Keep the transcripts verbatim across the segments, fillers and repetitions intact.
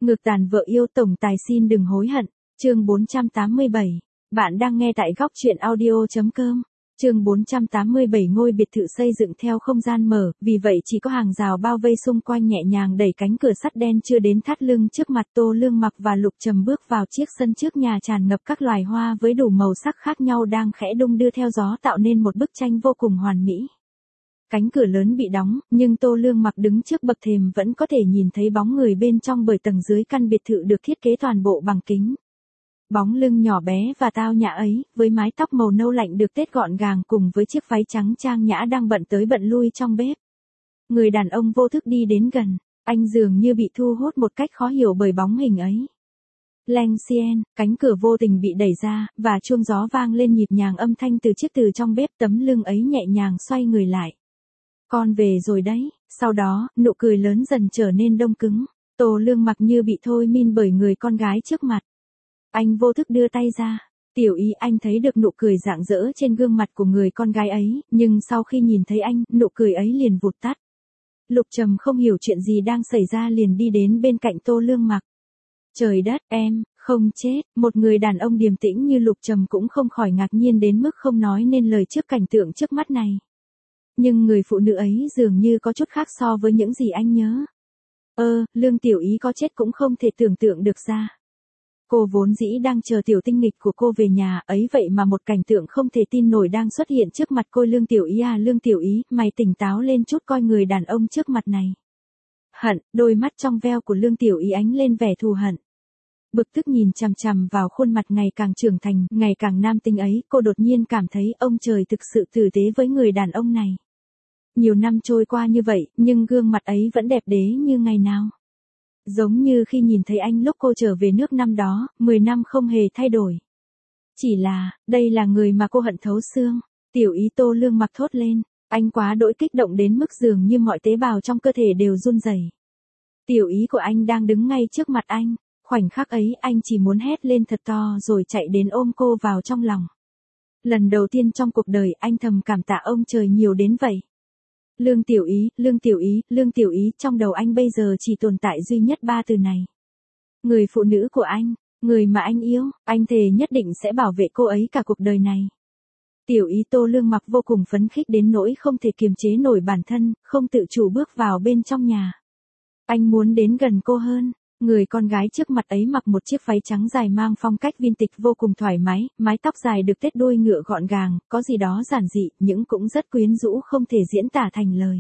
Ngược tàn vợ yêu tổng tài xin đừng hối hận. Chương bốn trăm tám mươi bảy. Bạn đang nghe tại góc truyện audio.com. Chương bốn trăm tám mươi bảy. Ngôi biệt thự xây dựng theo không gian mở, vì vậy chỉ có hàng rào bao vây xung quanh, nhẹ nhàng đẩy cánh cửa sắt đen chưa đến thắt lưng trước mặt. Tô Lương Mặc và Lục Trầm bước vào chiếc sân trước nhà tràn ngập các loài hoa với đủ màu sắc khác nhau đang khẽ đung đưa theo gió, tạo nên một bức tranh vô cùng hoàn mỹ. Cánh cửa lớn bị đóng, nhưng Tô Lương Mặc đứng trước bậc thềm vẫn có thể nhìn thấy bóng người bên trong, bởi tầng dưới căn biệt thự được thiết kế toàn bộ bằng kính. Bóng lưng nhỏ bé và tao nhã ấy, với mái tóc màu nâu lạnh được tết gọn gàng cùng với chiếc váy trắng trang nhã đang bận tới bận lui trong bếp. Người đàn ông vô thức đi đến gần, anh dường như bị thu hút một cách khó hiểu bởi bóng hình ấy. Leng xien, cánh cửa vô tình bị đẩy ra, và chuông gió vang lên nhịp nhàng, âm thanh từ chiếc từ trong bếp. Tấm lưng ấy nhẹ nhàng xoay người lại. Con về rồi đấy. Sau đó, nụ cười lớn dần trở nên đông cứng. Tô Lương Mặc như bị thôi miên bởi người con gái trước mặt. Anh vô thức đưa tay ra. Tiểu Ý, anh thấy được nụ cười rạng rỡ trên gương mặt của người con gái ấy, nhưng sau khi nhìn thấy anh, nụ cười ấy liền vụt tắt. Lục Trầm không hiểu chuyện gì đang xảy ra liền đi đến bên cạnh Tô Lương Mặc. Trời đất, em không chết. Một người đàn ông điềm tĩnh như Lục Trầm cũng không khỏi ngạc nhiên đến mức không nói nên lời trước cảnh tượng trước mắt này. Nhưng người phụ nữ ấy dường như có chút khác so với những gì anh nhớ. Ơ, Lương Tiểu Ý có chết cũng không thể tưởng tượng được ra. Cô vốn dĩ đang chờ tiểu tinh nghịch của cô về nhà, ấy vậy mà một cảnh tượng không thể tin nổi đang xuất hiện trước mặt cô. Lương Tiểu Ý à, Lương Tiểu Ý, mày tỉnh táo lên chút coi người đàn ông trước mặt này. Hận, đôi mắt trong veo của Lương Tiểu Ý ánh lên vẻ thù hận. Bực tức nhìn chằm chằm vào khuôn mặt ngày càng trưởng thành, ngày càng nam tính ấy, cô đột nhiên cảm thấy ông trời thực sự tử tế với người đàn ông này. Nhiều năm trôi qua như vậy, nhưng gương mặt ấy vẫn đẹp đẽ như ngày nào. Giống như khi nhìn thấy anh lúc cô trở về nước năm đó, mười năm không hề thay đổi. Chỉ là, đây là người mà cô hận thấu xương. Tiểu Ý, Tô Lương Mặc thốt lên, anh quá đỗi kích động đến mức dường như mọi tế bào trong cơ thể đều run rẩy. Tiểu Ý của anh đang đứng ngay trước mặt anh, khoảnh khắc ấy anh chỉ muốn hét lên thật to rồi chạy đến ôm cô vào trong lòng. Lần đầu tiên trong cuộc đời anh thầm cảm tạ ông trời nhiều đến vậy. Lương Tiểu Ý, Lương Tiểu Ý, Lương Tiểu Ý, trong đầu anh bây giờ chỉ tồn tại duy nhất ba từ này. Người phụ nữ của anh, người mà anh yêu, anh thề nhất định sẽ bảo vệ cô ấy cả cuộc đời này. Tiểu Ý, Tô Lương Mặc vô cùng phấn khích đến nỗi không thể kiềm chế nổi bản thân, không tự chủ bước vào bên trong nhà. Anh muốn đến gần cô hơn. Người con gái trước mặt ấy mặc một chiếc váy trắng dài mang phong cách vintage vô cùng thoải mái, mái tóc dài được tết đuôi ngựa gọn gàng, có gì đó giản dị, nhưng cũng rất quyến rũ không thể diễn tả thành lời.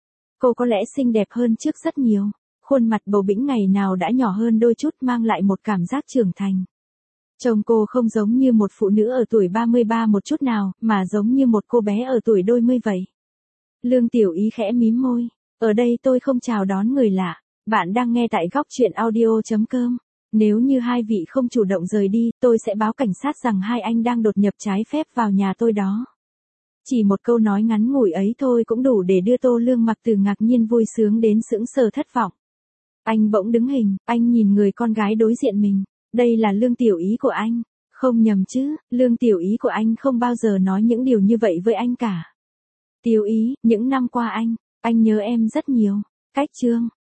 Cô có lẽ xinh đẹp hơn trước rất nhiều, khuôn mặt bầu bĩnh ngày nào đã nhỏ hơn đôi chút, mang lại một cảm giác trưởng thành. Trông cô không giống như một phụ nữ ở tuổi ba mươi ba một chút nào, mà giống như một cô bé ở tuổi đôi mươi vậy. Lương Tiểu Ý khẽ mím môi, ở đây tôi không chào đón người lạ. Bạn đang nghe tại góc truyện audio.com. Nếu như hai vị không chủ động rời đi, tôi sẽ báo cảnh sát rằng hai anh đang đột nhập trái phép vào nhà tôi đó. Chỉ một câu nói ngắn ngủi ấy thôi cũng đủ để đưa Tô Lương Mặc từ ngạc nhiên vui sướng đến sững sờ thất vọng. Anh bỗng đứng hình, anh nhìn người con gái đối diện mình. Đây là Lương Tiểu Ý của anh. Không nhầm chứ, Lương Tiểu Ý của anh không bao giờ nói những điều như vậy với anh cả. Tiểu Ý, những năm qua anh, anh nhớ em rất nhiều. Cách chương